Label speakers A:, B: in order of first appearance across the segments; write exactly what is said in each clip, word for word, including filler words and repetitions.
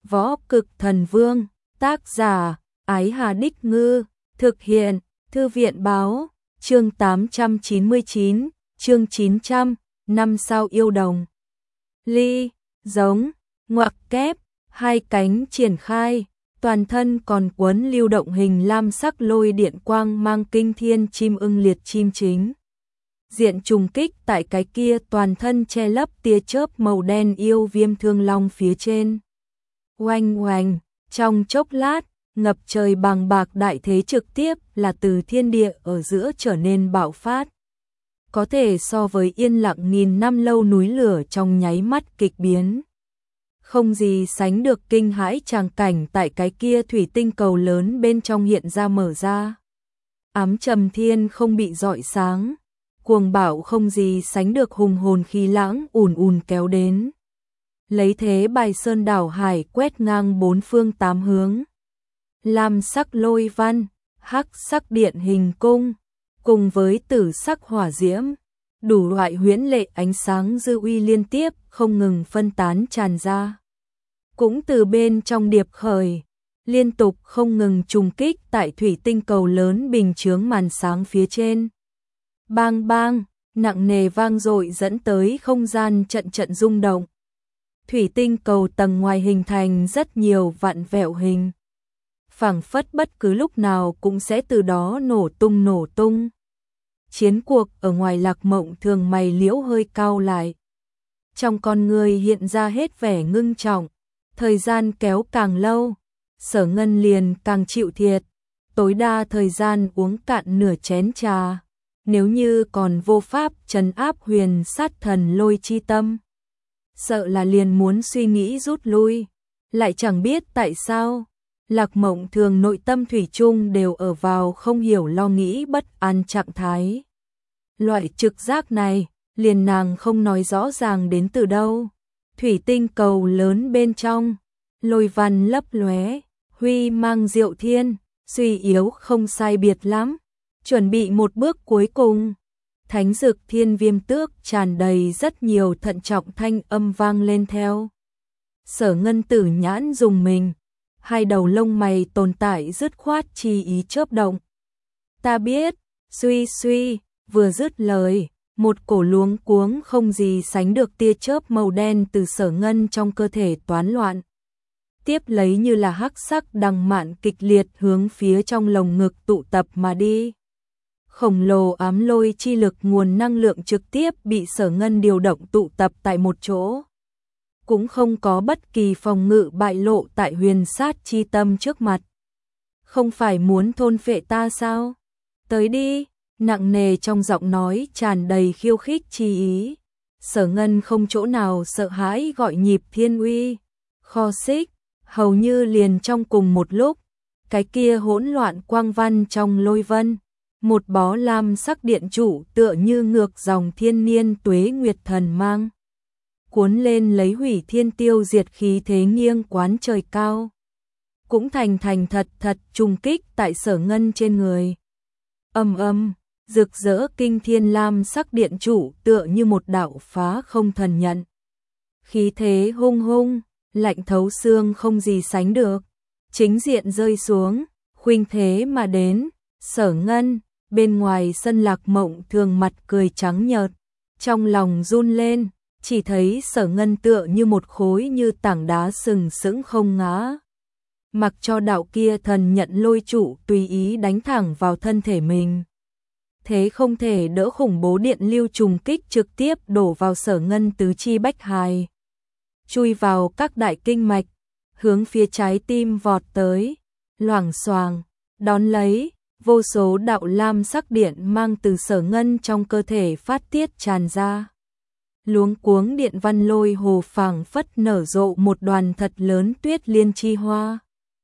A: Võ Cực Thần Vương, tác giả, Ái Hà Đích Ngư, thực hiện, Thư viện báo, chương tám trăm chín mươi chín, chương chín trăm, năm sao yêu đồng. Ly, giống, ngoặc kép, hai cánh triển khai, toàn thân còn quấn lưu động hình lam sắc lôi điện quang mang kinh thiên chim ưng liệt chim chính. Diện trùng kích tại cái kia toàn thân che lấp tia chớp màu đen yêu viêm thương long phía trên. Oanh oanh, trong chốc lát, ngập trời bằng bạc đại thế trực tiếp là từ thiên địa ở giữa trở nên bạo phát. Có thể so với yên lặng nghìn năm lâu núi lửa trong nháy mắt kịch biến. Không gì sánh được kinh hãi tràng cảnh tại cái kia thủy tinh cầu lớn bên trong hiện ra mở ra. Ám trầm thiên không bị rọi sáng, cuồng bạo không gì sánh được hùng hồn khí lãng ùn ùn kéo đến. Lấy thế bài sơn đảo hải quét ngang bốn phương tám hướng. Lam sắc lôi văn, hắc sắc điện hình cung, cùng với tử sắc hỏa diễm, đủ loại huyễn lệ ánh sáng dư uy liên tiếp không ngừng phân tán tràn ra. Cũng từ bên trong điệp khởi, liên tục không ngừng trùng kích tại thủy tinh cầu lớn bình chướng màn sáng phía trên. Bang bang, nặng nề vang dội dẫn tới không gian trận trận rung động. Thủy tinh cầu tầng ngoài hình thành rất nhiều vạn vẹo hình. Phảng phất bất cứ lúc nào cũng sẽ từ đó nổ tung nổ tung. Chiến cuộc ở ngoài Lạc Mộng Thường mày liễu hơi cao lại. Trong con người hiện ra hết vẻ ngưng trọng, thời gian kéo càng lâu, Sở Ngân liền càng chịu thiệt, tối đa thời gian uống cạn nửa chén trà, nếu như còn vô pháp trấn áp huyền sát thần lôi chi tâm. Sợ là liền muốn suy nghĩ rút lui, lại chẳng biết tại sao. Lạc Mộng Thường nội tâm thủy chung đều ở vào không hiểu lo nghĩ bất an trạng thái. Loại trực giác này, liền nàng không nói rõ ràng đến từ đâu. Thủy tinh cầu lớn bên trong, lôi văn lấp lóe, huy mang diệu thiên, suy yếu không sai biệt lắm, chuẩn bị một bước cuối cùng. Thánh dực thiên viêm tước tràn đầy rất nhiều thận trọng thanh âm vang lên theo. Sở Ngân tử nhãn dùng mình, hai đầu lông mày tồn tại dứt khoát chi ý chớp động. Ta biết, suy suy, vừa dứt lời, một cổ luống cuống không gì sánh được tia chớp màu đen từ Sở Ngân trong cơ thể toán loạn. Tiếp lấy như là hắc sắc đằng mạn kịch liệt hướng phía trong lồng ngực tụ tập mà đi. Khổng lồ ám lôi chi lực nguồn năng lượng trực tiếp bị Sở Ngân điều động tụ tập tại một chỗ. Cũng không có bất kỳ phòng ngự bại lộ tại huyền sát chi tâm trước mặt. Không phải muốn thôn phệ ta sao? Tới đi, nặng nề trong giọng nói tràn đầy khiêu khích chi ý. Sở Ngân không chỗ nào sợ hãi gọi nhịp thiên uy, kho xích, hầu như liền trong cùng một lúc. Cái kia hỗn loạn quang văn trong lôi vân, một bó lam sắc điện trụ tựa như ngược dòng thiên niên tuế nguyệt thần mang. Cuốn lên lấy hủy thiên tiêu diệt khí thế nghiêng quán trời cao. Cũng thành thành thật thật trùng kích tại Sở Ngân trên người. Âm âm, rực rỡ kinh thiên lam sắc điện trụ tựa như một đạo phá không thần nhận. Khí thế hung hung, lạnh thấu xương không gì sánh được. Chính diện rơi xuống, khuynh thế mà đến, Sở Ngân, bên ngoài sân Lạc Mộng Thường mặt cười trắng nhợt, trong lòng run lên. Chỉ thấy Sở Ngân tựa như một khối như tảng đá sừng sững không ngã. Mặc cho đạo kia thần nhận lôi trụ tùy ý đánh thẳng vào thân thể mình. Thế không thể đỡ khủng bố điện lưu trùng kích trực tiếp đổ vào Sở Ngân tứ chi bách hài. Chui vào các đại kinh mạch, hướng phía trái tim vọt tới, loảng xoàng, đón lấy, vô số đạo lam sắc điện mang từ Sở Ngân trong cơ thể phát tiết tràn ra. Luống cuống điện văn lôi hồ phảng phất nở rộ một đoàn thật lớn tuyết liên chi hoa.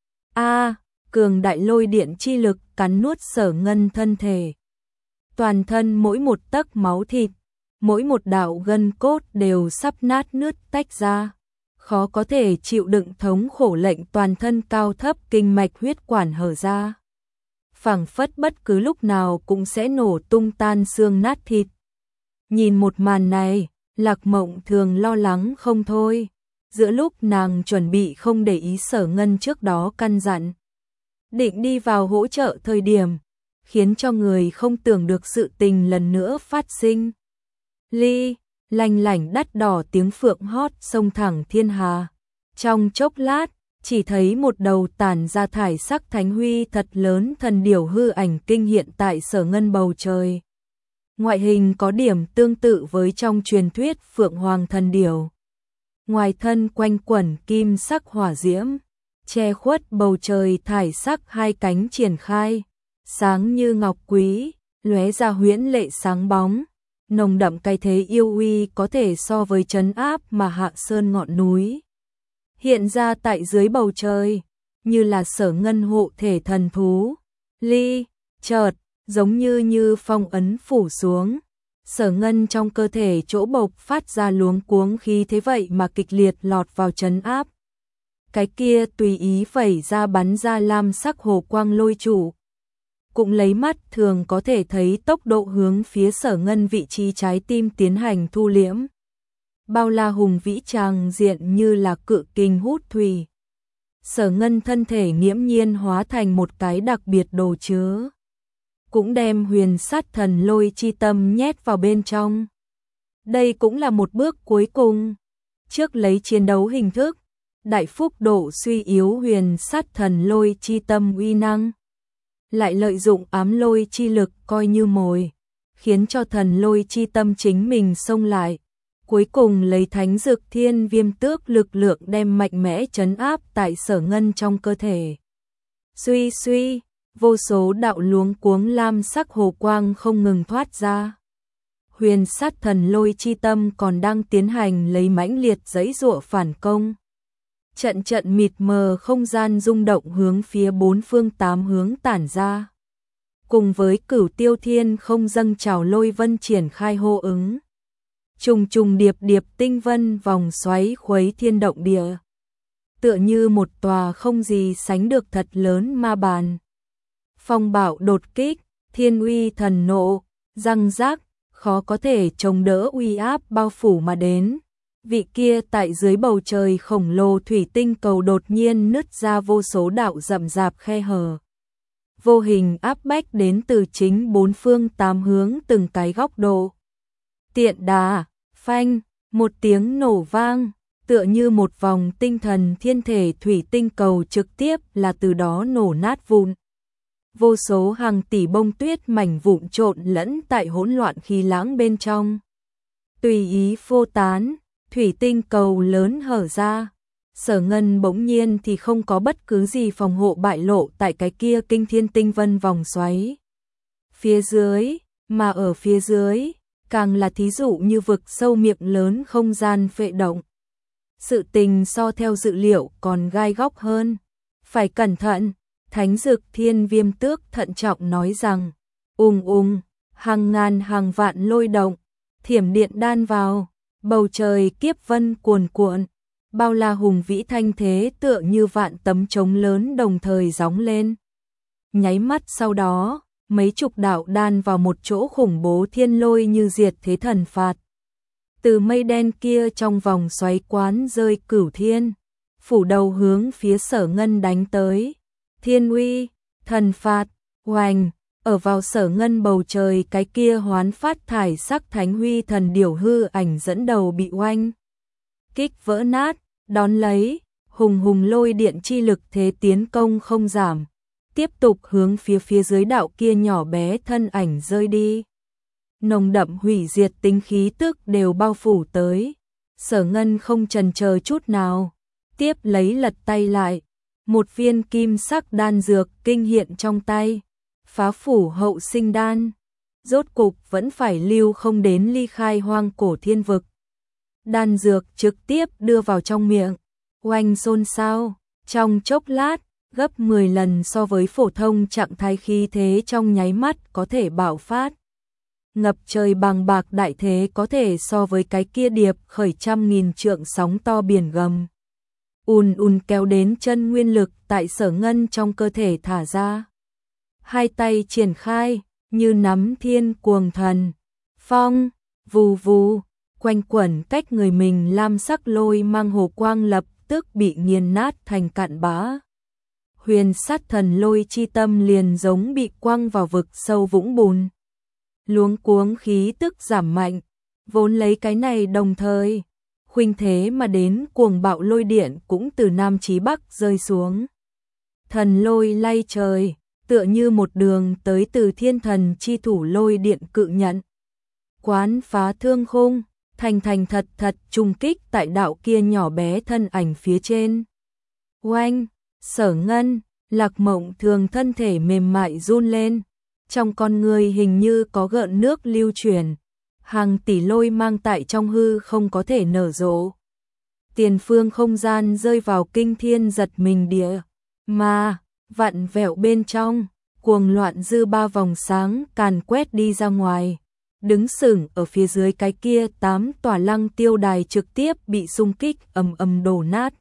A: A, cường đại lôi điện chi lực cắn nuốt Sở Ngân thân thể. Toàn thân mỗi một tấc máu thịt, mỗi một đạo gân cốt đều sắp nát nứt tách ra. Khó có thể chịu đựng thống khổ lệnh toàn thân cao thấp kinh mạch huyết quản hở ra. Phảng phất bất cứ lúc nào cũng sẽ nổ tung tan xương nát thịt. Nhìn một màn này, Lạc Mộng Thường lo lắng không thôi. giữa lúc nàng chuẩn bị không để ý Sở Ngân trước đó căn dặn định đi vào hỗ trợ thời điểm, khiến cho người không tưởng được sự tình lần nữa phát sinh. Ly, lanh lảnh đắt đỏ tiếng phượng hót sông thẳng thiên hà. Trong chốc lát, chỉ thấy một đầu tản ra thải sắc thánh huy thật lớn thần điểu hư ảnh kinh hiện tại Sở Ngân bầu trời. Ngoại hình có điểm tương tự với trong truyền thuyết Phượng Hoàng thần điểu. Ngoài thân quanh quẩn kim sắc hỏa diễm, che khuất bầu trời thải sắc hai cánh triển khai, sáng như ngọc quý, lóe ra huyễn lệ sáng bóng, nồng đậm cái thế yêu uy có thể so với trấn áp mà hạ sơn ngọn núi. Hiện ra tại dưới bầu trời, như là Sở Ngân hộ thể thần thú. Ly, chợt, giống như như phong ấn phủ xuống. Sở Ngân trong cơ thể chỗ bộc phát ra luống cuống khí thế vậy mà kịch liệt lọt vào trấn áp. Cái kia tùy ý vẩy ra bắn ra lam sắc hồ quang lôi trụ. Cũng lấy mắt thường có thể thấy tốc độ hướng phía Sở Ngân vị trí trái tim tiến hành thu liễm. Bao la hùng vĩ tràng diện như là cự kình hút thủy. Sở Ngân thân thể nghiễm nhiên hóa thành một cái đặc biệt đồ chứa. Cũng đem huyền sát thần lôi chi tâm nhét vào bên trong. Đây cũng là một bước cuối cùng. Trước lấy chiến đấu hình thức, đại phúc độ suy yếu huyền sát thần lôi chi tâm uy năng. Lại lợi dụng ám lôi chi lực coi như mồi, khiến cho thần lôi chi tâm chính mình xông lại. Cuối cùng lấy thánh dược thiên viêm tước lực lượng đem mạnh mẽ trấn áp tại Sở Ngân trong cơ thể. Suy suy, vô số đạo luống cuống lam sắc hồ quang không ngừng thoát ra. Huyền sát thần lôi chi tâm còn đang tiến hành lấy mãnh liệt giãy giụa phản công. Trận trận mịt mờ không gian rung động hướng phía bốn phương tám hướng tản ra. Cùng với Cửu Tiêu Thiên không dâng trào lôi vân triển khai hô ứng. Trùng trùng điệp điệp tinh vân vòng xoáy khuấy thiên động địa. Tựa như một tòa không gì sánh được thật lớn ma bàn. Phong bạo đột kích, thiên uy thần nộ, răng rác, khó có thể chống đỡ uy áp bao phủ mà đến. Vị kia tại dưới bầu trời khổng lồ thủy tinh cầu đột nhiên nứt ra vô số đạo rậm rạp khe hở. Vô hình áp bách đến từ chính bốn phương tám hướng từng cái góc độ. Tiện đà, phanh, một tiếng nổ vang, tựa như một vòng tinh thần thiên thể thủy tinh cầu trực tiếp là từ đó nổ nát vụn. Vô số hàng tỷ bông tuyết mảnh vụn trộn lẫn tại hỗn loạn khí lãng bên trong. Tùy ý phô tán, thủy tinh cầu lớn hở ra. Sở Ngân bỗng nhiên thì không có bất cứ gì phòng hộ bại lộ tại cái kia kinh thiên tinh vân vòng xoáy. Phía dưới, mà ở phía dưới, càng là thí dụ như vực sâu miệng lớn không gian phệ động. Sự tình so theo dự liệu còn gai góc hơn. Phải cẩn thận, Thánh Dực Thiên Viêm Tước thận trọng nói rằng, ung ung, hàng ngàn hàng vạn lôi động, thiểm điện đan vào, bầu trời kiếp vân cuồn cuộn, bao la hùng vĩ thanh thế tựa như vạn tấm trống lớn đồng thời gióng lên. Nháy mắt sau đó, mấy chục đạo đan vào một chỗ khủng bố thiên lôi như diệt thế thần phạt. Từ mây đen kia trong vòng xoáy quán rơi cửu thiên, phủ đầu hướng phía Sở Ngân đánh tới. Thiên uy, thần phạt, hoành, ở vào Sở Ngân bầu trời cái kia hoán phát thải sắc thánh huy thần điểu hư ảnh dẫn đầu bị oanh kích vỡ nát, đón lấy, hùng hùng lôi điện chi lực thế tiến công không giảm, tiếp tục hướng phía phía dưới đạo kia nhỏ bé thân ảnh rơi đi. Nồng đậm hủy diệt tính khí tức đều bao phủ tới. Sở Ngân không chần chờ chút nào, tiếp lấy lật tay lại, một viên kim sắc đan dược kinh hiện trong tay, phá phủ hậu sinh đan, rốt cục vẫn phải lưu không đến ly khai hoang cổ thiên vực. Đan dược trực tiếp đưa vào trong miệng, oanh xôn xao, trong chốc lát, gấp mười lần so với phổ thông trạng thái khí thế trong nháy mắt có thể bạo phát. Ngập trời bằng bạc đại thế có thể so với cái kia điệp khởi trăm nghìn trượng sóng to biển gầm. Ùn ùn kéo đến chân nguyên lực tại Sở Ngân trong cơ thể thả ra. Hai tay triển khai, như nắm thiên cuồng thần. Phong, vù vù, quanh quẩn cách người mình lam sắc lôi mang hồ quang lập tức bị nghiền nát thành cạn bã. Huyền sát thần lôi chi tâm liền giống bị quăng vào vực sâu vũng bùn. Luống cuống khí tức giảm mạnh, vốn lấy cái này đồng thời, khuynh thế mà đến cuồng bạo lôi điện cũng từ Nam chí Bắc rơi xuống. Thần lôi lay trời, tựa như một đường tới từ thiên thần chi thủ lôi điện cự nhận. Quán phá thương khung, thành thành thật thật trùng kích tại đạo kia nhỏ bé thân ảnh phía trên. Oanh, Sở Ngân, Lạc Mộng Thường thân thể mềm mại run lên, trong con người hình như có gợn nước lưu chuyển, hàng tỷ lôi mang tại trong hư không có thể nở rộ. Tiền phương không gian rơi vào kinh thiên giật mình địa, mà vặn vẹo bên trong, cuồng loạn dư ba vòng sáng càn quét đi ra ngoài. Đứng sừng ở phía dưới cái kia tám tòa lăng tiêu đài trực tiếp bị xung kích ầm ầm đổ nát,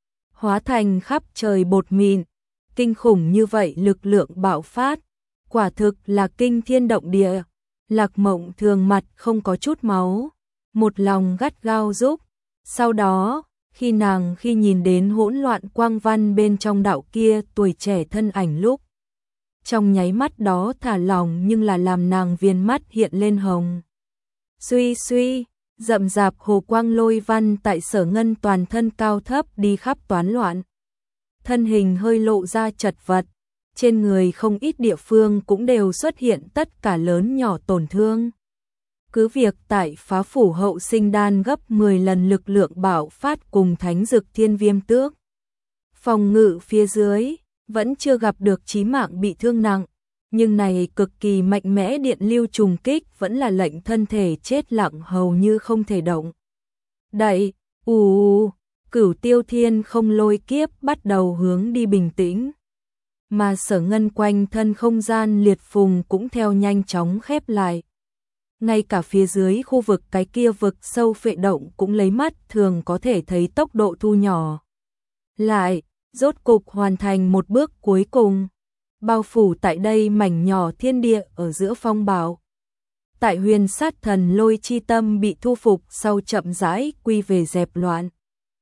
A: hóa thành khắp trời bột mịn. Kinh khủng như vậy lực lượng bạo phát, quả thực là kinh thiên động địa. Lạc Mộng Thường mặt không có chút máu, một lòng gắt gao giúp. Sau đó, khi nàng khi nhìn đến hỗn loạn quang văn bên trong đạo kia tuổi trẻ thân ảnh lúc, trong nháy mắt đó thả lòng nhưng là làm nàng viền mắt hiện lên hồng. Suy suy, rậm rạp hồ quang lôi văn tại Sở Ngân toàn thân cao thấp đi khắp toán loạn. Thân hình hơi lộ ra chật vật, trên người không ít địa phương cũng đều xuất hiện tất cả lớn nhỏ tổn thương. Cứ việc tại phá phủ hậu sinh đan gấp mười lần lực lượng bạo phát cùng thánh dực thiên viêm tước. Phòng ngự phía dưới, vẫn chưa gặp được chí mạng bị thương nặng, nhưng này cực kỳ mạnh mẽ điện lưu trùng kích vẫn là lệnh thân thể chết lặng hầu như không thể động. Đậy, ù, Cửu Tiêu Thiên không lôi kiếp bắt đầu hướng đi bình tĩnh. Mà Sở Ngân quanh thân không gian liệt phùng cũng theo nhanh chóng khép lại. Ngay cả phía dưới khu vực cái kia vực sâu phệ động cũng lấy mắt thường có thể thấy tốc độ thu nhỏ lại, rốt cục hoàn thành một bước cuối cùng, bao phủ tại đây mảnh nhỏ thiên địa ở giữa phong bạo. Tại huyền sát thần lôi chi tâm bị thu phục sau chậm rãi quy về dẹp loạn.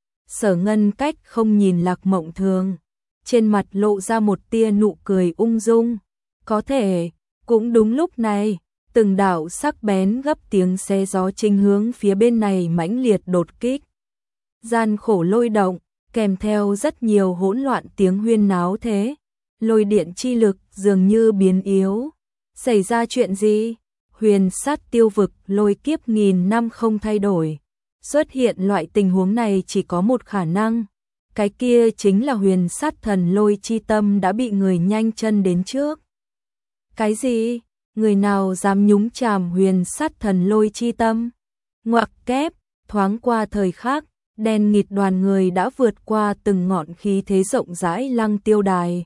A: Sở Ngân cách không nhìn Lạc Mộng Thường, trên mặt lộ ra một tia nụ cười ung dung. Có thể, cũng đúng lúc này, từng đạo sắc bén gấp tiếng xe gió chinh hướng phía bên này mãnh liệt đột kích. Gian khổ lôi động, kèm theo rất nhiều hỗn loạn tiếng huyên náo thế. Lôi điện chi lực dường như biến yếu. Xảy ra chuyện gì? Huyền sát tiêu vực lôi kiếp nghìn năm không thay đổi. Xuất hiện loại tình huống này chỉ có một khả năng. Cái kia chính là huyền sát thần lôi chi tâm đã bị người nhanh chân đến trước. Cái gì? Người nào dám nhúng chàm huyền sát thần lôi chi tâm? Ngoặc kép, thoáng qua thời khắc, đen nghịt đoàn người đã vượt qua từng ngọn khí thế rộng rãi lăng tiêu đài.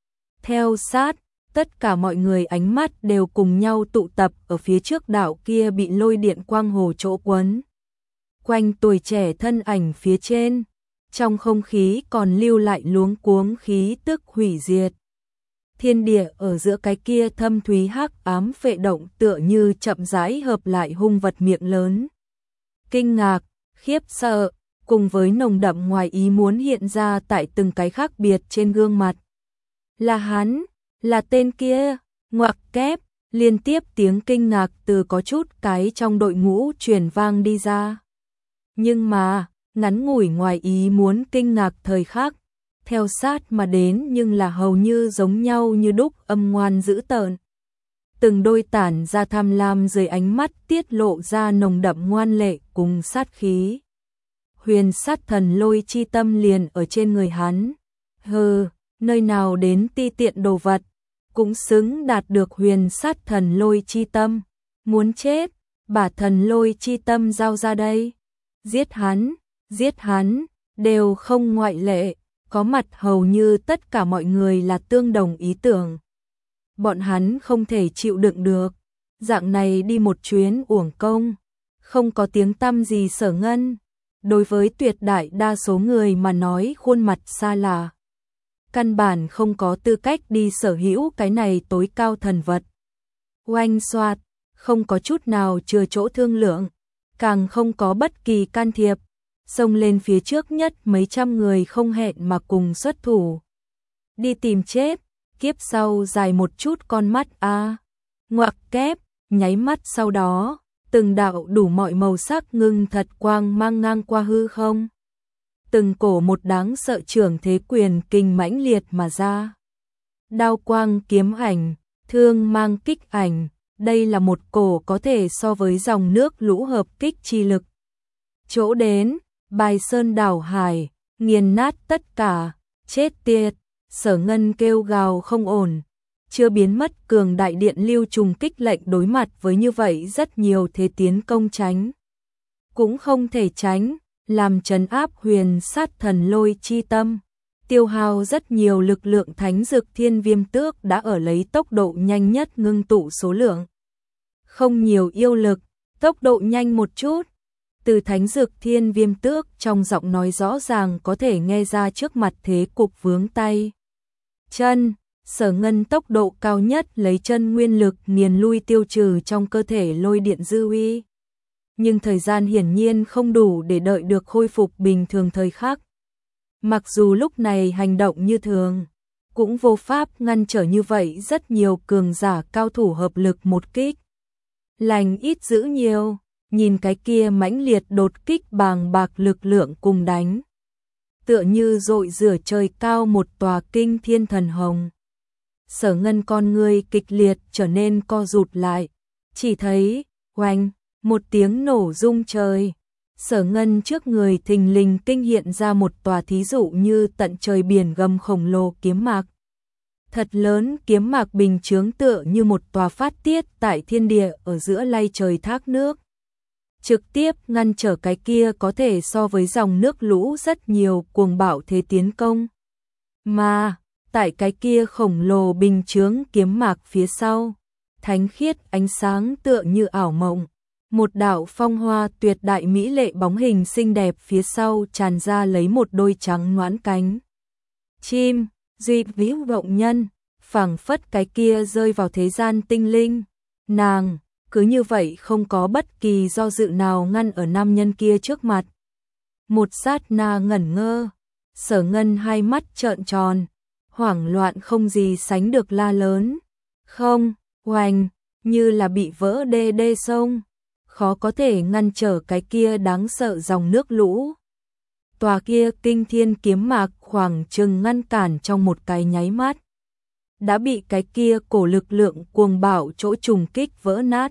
A: Theo sát, tất cả mọi người ánh mắt đều cùng nhau tụ tập ở phía trước đảo kia bị lôi điện quang hồ chỗ quấn. Quanh tuổi trẻ thân ảnh phía trên, trong không khí còn lưu lại luống cuống khí tức hủy diệt. Thiên địa ở giữa cái kia thâm thúy hắc ám phệ động tựa như chậm rãi hợp lại hung vật miệng lớn. Kinh ngạc, khiếp sợ, cùng với nồng đậm ngoài ý muốn hiện ra tại từng cái khác biệt trên gương mặt. Là hắn, là tên kia, ngoặc kép, liên tiếp tiếng kinh ngạc từ có chút cái trong đội ngũ truyền vang đi ra. Nhưng mà, ngắn ngủi ngoài ý muốn kinh ngạc thời khắc, theo sát mà đến nhưng là hầu như giống nhau như đúc âm ngoan dữ tợn. Từng đôi tản ra tham lam dưới ánh mắt tiết lộ ra nồng đậm ngoan lệ cùng sát khí. Huyền sát thần lôi chi tâm liền ở trên người hắn. Hừ, nơi nào đến ti tiện đồ vật, cũng xứng đạt được huyền sát thần lôi chi tâm. Muốn chết, bả thần lôi chi tâm giao ra đây. Giết hắn, giết hắn, đều không ngoại lệ, có mặt hầu như tất cả mọi người là tương đồng ý tưởng. Bọn hắn không thể chịu đựng được, dạng này đi một chuyến uổng công, không có tiếng tăm gì Sở Ngân. Đối với tuyệt đại đa số người mà nói khuôn mặt xa lạ, căn bản không có tư cách đi sở hữu cái này tối cao thần vật. Oanh xoạt, không có chút nào chừa chỗ thương lượng. càng không có bất kỳ can thiệp, xông lên phía trước nhất mấy trăm người không hẹn mà cùng xuất thủ. Đi tìm chết, kiếp sau dài một chút con mắt a. À. Ngoặc kép, nháy mắt sau đó, từng đạo đủ mọi màu sắc ngưng thật quang mang ngang qua hư không. Từng cổ một đáng sợ trưởng thế quyền kinh mãnh liệt mà ra. Đao quang kiếm ảnh, thương mang kích ảnh, đây là một cổ có thể so với dòng nước lũ hợp kích chi lực. Chỗ đến, bài sơn đảo hải, nghiền nát tất cả, chết tiệt, Sở Ngân kêu gào không ổn. Chưa biến mất cường đại điện lưu trùng kích lệnh đối mặt với như vậy rất nhiều thế tiến công tránh. Cũng không thể tránh, làm trấn áp huyền sát thần lôi chi tâm. Tiêu hao rất nhiều lực lượng thánh dược thiên viêm tước đã ở lấy tốc độ nhanh nhất ngưng tụ số lượng. Không nhiều yêu lực, tốc độ nhanh một chút. Từ thánh dược thiên viêm tước trong giọng nói rõ ràng có thể nghe ra trước mặt thế cục vướng tay. Chân, Sở Ngân tốc độ cao nhất lấy chân nguyên lực nghiền lui tiêu trừ trong cơ thể lôi điện dư uy. Nhưng thời gian hiển nhiên không đủ để đợi được khôi phục bình thường thời khắc. Mặc dù lúc này hành động như thường, cũng vô pháp ngăn trở như vậy rất nhiều cường giả cao thủ hợp lực một kích. Lành ít giữ nhiều, nhìn cái kia mãnh liệt đột kích bàng bạc lực lượng cùng đánh. Tựa như dội rửa trời cao một tòa kinh thiên thần hồng. Sở Ngân con người kịch liệt trở nên co rụt lại, chỉ thấy, oanh, một tiếng nổ rung trời. Sở Ngân trước người thình lình kinh hiện ra một tòa thí dụ như tận trời biển gầm khổng lồ kiếm mạc. Thật lớn kiếm mạc bình chướng tựa như một tòa phát tiết tại thiên địa ở giữa lay trời thác nước. Trực tiếp ngăn trở cái kia có thể so với dòng nước lũ rất nhiều cuồng bạo thế tiến công. Mà, tại cái kia khổng lồ bình chướng kiếm mạc phía sau, thánh khiết ánh sáng tựa như ảo mộng. Một đạo phong hoa tuyệt đại mỹ lệ bóng hình xinh đẹp phía sau tràn ra lấy một đôi trắng nõn cánh. Chim, duy vĩ vọng nhân, phảng phất cái kia rơi vào thế gian tinh linh. Nàng, cứ như vậy không có bất kỳ do dự nào ngăn ở nam nhân kia trước mặt. Một sát na ngẩn ngơ, Sở Ngân hai mắt trợn tròn, hoảng loạn không gì sánh được la lớn. Không, oanh, như là bị vỡ đê đê sông. Khó có thể ngăn trở cái kia đáng sợ dòng nước lũ. Tòa kia kinh thiên kiếm mạc khoảng chừng ngăn cản trong một cái nháy mắt. Đã bị cái kia cổ lực lượng cuồng bạo chỗ trùng kích vỡ nát.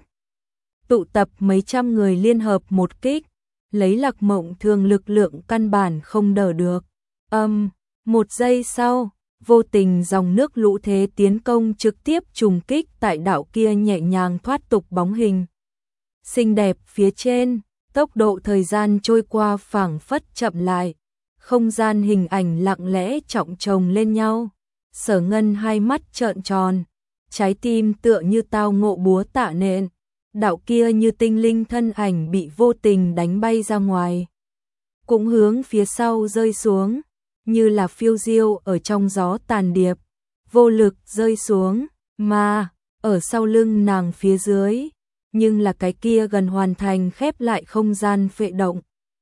A: Tụ tập mấy trăm người liên hợp một kích, lấy Lạc Mộng Thường lực lượng căn bản không đỡ được. Âm, um, một giây sau, vô tình dòng nước lũ thế tiến công trực tiếp trùng kích tại đạo kia nhẹ nhàng thoát tục bóng hình. Xinh đẹp phía trên, tốc độ thời gian trôi qua phảng phất chậm lại, không gian hình ảnh lặng lẽ trọng chồng lên nhau. Sở Ngân hai mắt trợn tròn, trái tim tựa như tao ngộ búa tạ nện, đạo kia như tinh linh thân ảnh bị vô tình đánh bay ra ngoài, cũng hướng phía sau rơi xuống, như là phiêu diêu ở trong gió tàn điệp, vô lực rơi xuống, mà ở sau lưng nàng phía dưới, nhưng là cái kia gần hoàn thành khép lại không gian phệ động.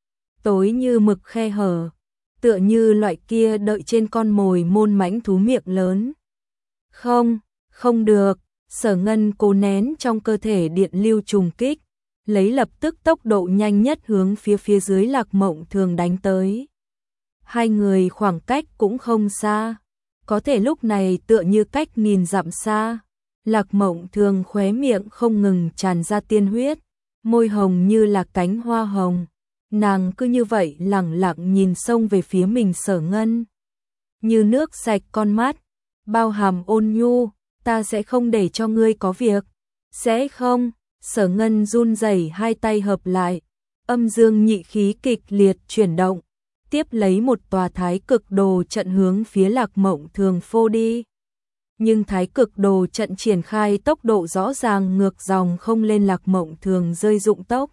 A: Tối như mực khe hở, tựa như loại kia đợi trên con mồi môn mãnh thú miệng lớn. Không, không được, Sở Ngân cố nén trong cơ thể điện lưu trùng kích, lấy lập tức tốc độ nhanh nhất hướng phía phía dưới Lạc Mộng Thường đánh tới. Hai người khoảng cách cũng không xa, có thể lúc này tựa như cách nghìn dặm xa. Lạc Mộng Thường khóe miệng không ngừng tràn ra tiên huyết, môi hồng như là cánh hoa hồng. Nàng cứ như vậy lẳng lặng nhìn xông về phía mình Sở Ngân. Như nước sạch con mắt, bao hàm ôn nhu, ta sẽ không để cho ngươi có việc. Sẽ không, Sở Ngân run rẩy hai tay hợp lại, âm dương nhị khí kịch liệt chuyển động, tiếp lấy một tòa thái cực đồ trận hướng phía Lạc Mộng Thường phô đi. Nhưng thái cực đồ trận triển khai tốc độ rõ ràng ngược dòng không lên Lạc Mộng Thường rơi dụng tốc.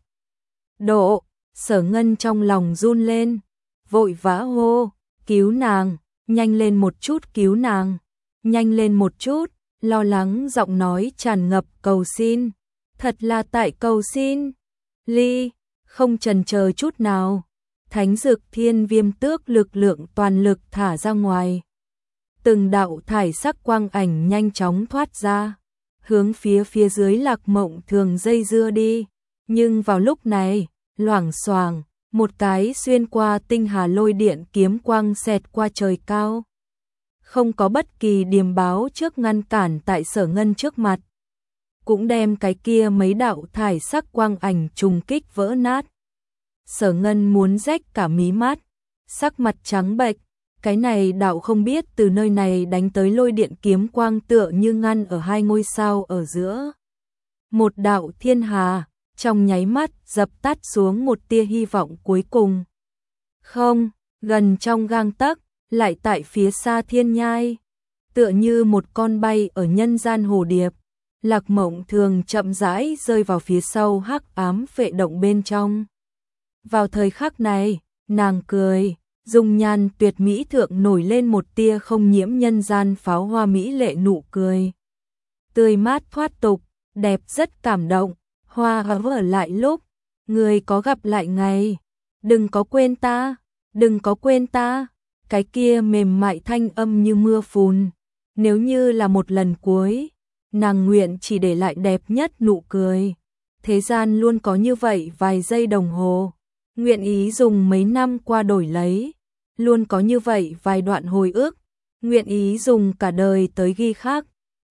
A: Độ, Sở Ngân trong lòng run lên, vội vã hô, cứu nàng, nhanh lên một chút cứu nàng, nhanh lên một chút, lo lắng giọng nói tràn ngập cầu xin, thật là tại cầu xin. Ly, Không chần chờ chút nào, Thánh Dực Thiên Viêm Tước lực lượng toàn lực thả ra ngoài. Từng đạo thải sắc quang ảnh nhanh chóng thoát ra, hướng phía phía dưới Lạc Mộng Thường dây dưa đi. Nhưng vào lúc này, loảng xoảng, một cái xuyên qua tinh hà lôi điện kiếm quang xẹt qua trời cao. Không có bất kỳ điềm báo trước ngăn cản tại Sở Ngân trước mặt. Cũng đem cái kia mấy đạo thải sắc quang ảnh trùng kích vỡ nát. Sở Ngân muốn rách cả mí mắt, sắc mặt trắng bệch. Cái này đạo không biết từ nơi này đánh tới lôi điện kiếm quang tựa như ngăn ở hai ngôi sao ở giữa. Một đạo thiên hà, trong nháy mắt dập tắt xuống một tia hy vọng cuối cùng. Không, gần trong gang tấc, lại tại phía xa thiên nhai. Tựa như một con bay ở nhân gian hồ điệp, Lạc Mộng Thường chậm rãi rơi vào phía sau hắc ám phệ động bên trong. Vào thời khắc này, nàng cười. Dung nhan tuyệt mỹ thượng nổi lên một tia không nhiễm nhân gian pháo hoa mỹ lệ nụ cười. Tươi mát thoát tục, đẹp rất cảm động, hoa ở lại lúc, người có gặp lại ngày. Đừng có quên ta, đừng có quên ta, cái kia mềm mại thanh âm như mưa phùn. Nếu như là một lần cuối, nàng nguyện chỉ để lại đẹp nhất nụ cười. Thế gian luôn có như vậy vài giây đồng hồ, nguyện ý dùng mấy năm qua đổi lấy. Luôn có như vậy vài đoạn hồi ức, nguyện ý dùng cả đời tới ghi khắc,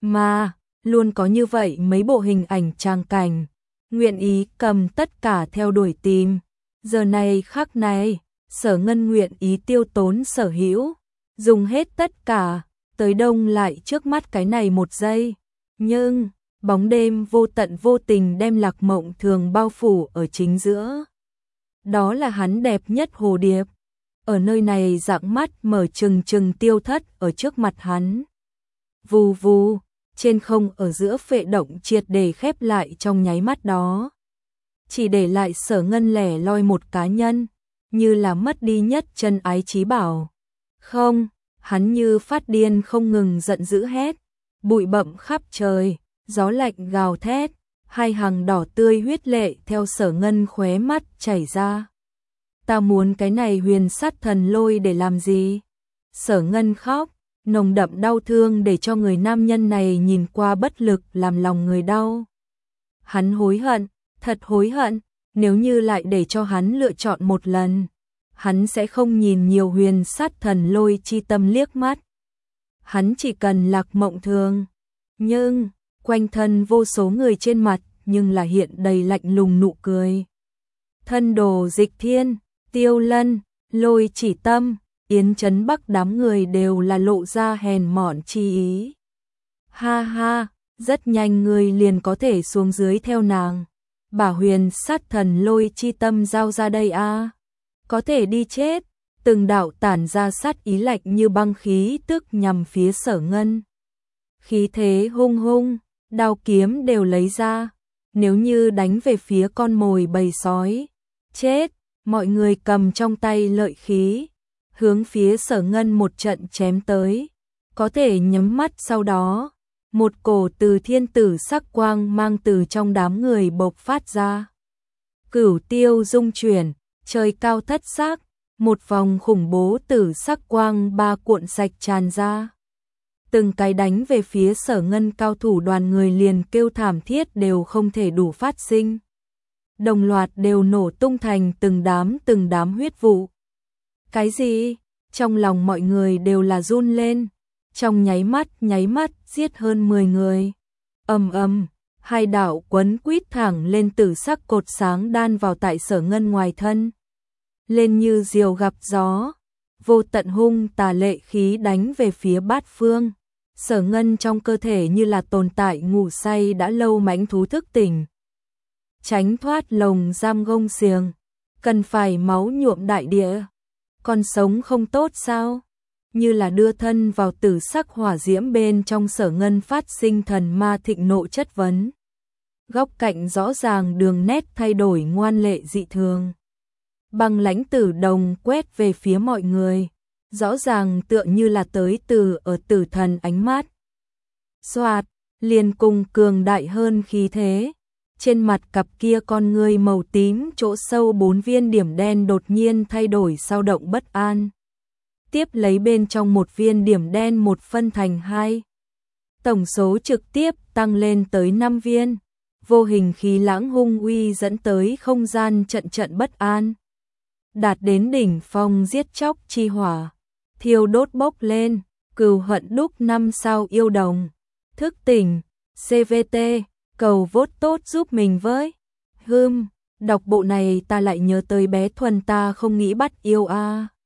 A: mà luôn có như vậy mấy bộ hình ảnh trang cảnh, nguyện ý cầm tất cả theo đuổi tìm. Giờ này khắc này, Sở Ngân nguyện ý tiêu tốn sở hữu, dùng hết tất cả, tới đông lại trước mắt cái này một giây. Nhưng, bóng đêm vô tận vô tình đem Lạc Mộng Thường bao phủ ở chính giữa. Đó là hắn đẹp nhất hồ điệp. Ở nơi này dạng mắt mở trừng trừng tiêu thất ở trước mặt hắn. Vù vù, trên không ở giữa phệ động triệt để khép lại trong nháy mắt đó. Chỉ để lại Sở Ngân lẻ loi một cá nhân, như là mất đi nhất chân ái chí bảo. Không, hắn như phát điên không ngừng giận dữ hét, bụi bặm khắp trời, gió lạnh gào thét, hai hàng đỏ tươi huyết lệ theo Sở Ngân khóe mắt chảy ra. Ta muốn cái này huyền sát thần lôi để làm gì? Sở Ngân khóc, nồng đậm đau thương để cho người nam nhân này nhìn qua bất lực làm lòng người đau. Hắn hối hận, thật hối hận, nếu như lại để cho hắn lựa chọn một lần, hắn sẽ không nhìn nhiều huyền sát thần lôi chi tâm liếc mắt. Hắn chỉ cần Lạc Mộng Thường. Nhưng, quanh thân vô số người trên mặt nhưng là hiện đầy lạnh lùng nụ cười. Thân đồ Dịch Thiên, Tiêu Lân, Lôi Chỉ Tâm, Yến Trấn Bắc đám người đều là lộ ra hèn mọn chi ý. Ha ha, rất nhanh người liền có thể xuống dưới theo nàng. Bà huyền sát thần lôi chi tâm giao ra đây a à. Có thể đi chết. Từng đạo tản ra sát ý lạnh như băng khí tức nhằm phía Sở Ngân. Khí thế hung hung, đao kiếm đều lấy ra. Nếu như đánh về phía con mồi bầy sói, chết. Mọi người cầm trong tay lợi khí, hướng phía Sở Ngân một trận chém tới. Có thể nhắm mắt sau đó, một cổ từ thiên tử sắc quang mang từ trong đám người bộc phát ra. Cửu tiêu dung chuyển, trời cao thất sắc, một vòng khủng bố tử sắc quang ba cuộn sạch tràn ra. Từng cái đánh về phía Sở Ngân cao thủ đoàn người liền kêu thảm thiết đều không thể đủ phát sinh. Đồng loạt đều nổ tung thành từng đám từng đám huyết vụ. Cái gì? Trong lòng mọi người đều là run lên. Trong nháy mắt nháy mắt giết hơn mười người. Ầm ầm, hai đạo quấn quýt thẳng lên tử sắc cột sáng đan vào tại Sở Ngân ngoài thân. Lên như diều gặp gió, vô tận hung tà lệ khí đánh về phía bát phương. Sở Ngân trong cơ thể như là tồn tại ngủ say đã lâu mãnh thú thức tỉnh. Tránh thoát lồng giam gông xiềng, cần phải máu nhuộm đại địa. Còn sống không tốt sao? Như là đưa thân vào tử sắc hỏa diễm bên trong Sở Ngân phát sinh thần ma thịnh nộ chất vấn. Góc cạnh rõ ràng đường nét thay đổi ngoan lệ dị thường. Băng lãnh tử đồng quét về phía mọi người, rõ ràng tựa như là tới từ ở tử thần ánh mắt. Soạt, liền cùng cường đại hơn khí thế, trên mặt cặp kia con ngươi màu tím chỗ sâu bốn viên điểm đen đột nhiên thay đổi sao động bất an. Tiếp lấy bên trong một viên điểm đen một phân thành hai. Tổng số trực tiếp tăng lên tới năm viên. Vô hình khí lãng hung uy dẫn tới không gian trận trận bất an. Đạt đến đỉnh phong giết chóc chi hỏa. Thiêu đốt bốc lên, cừu hận đúc năm sao yêu đồng. Thức tỉnh, xê vê tê, cầu vote tốt giúp mình với. Hừm, đọc bộ này ta lại nhớ tới bé Thuần ta không nghĩ bắt yêu a. À.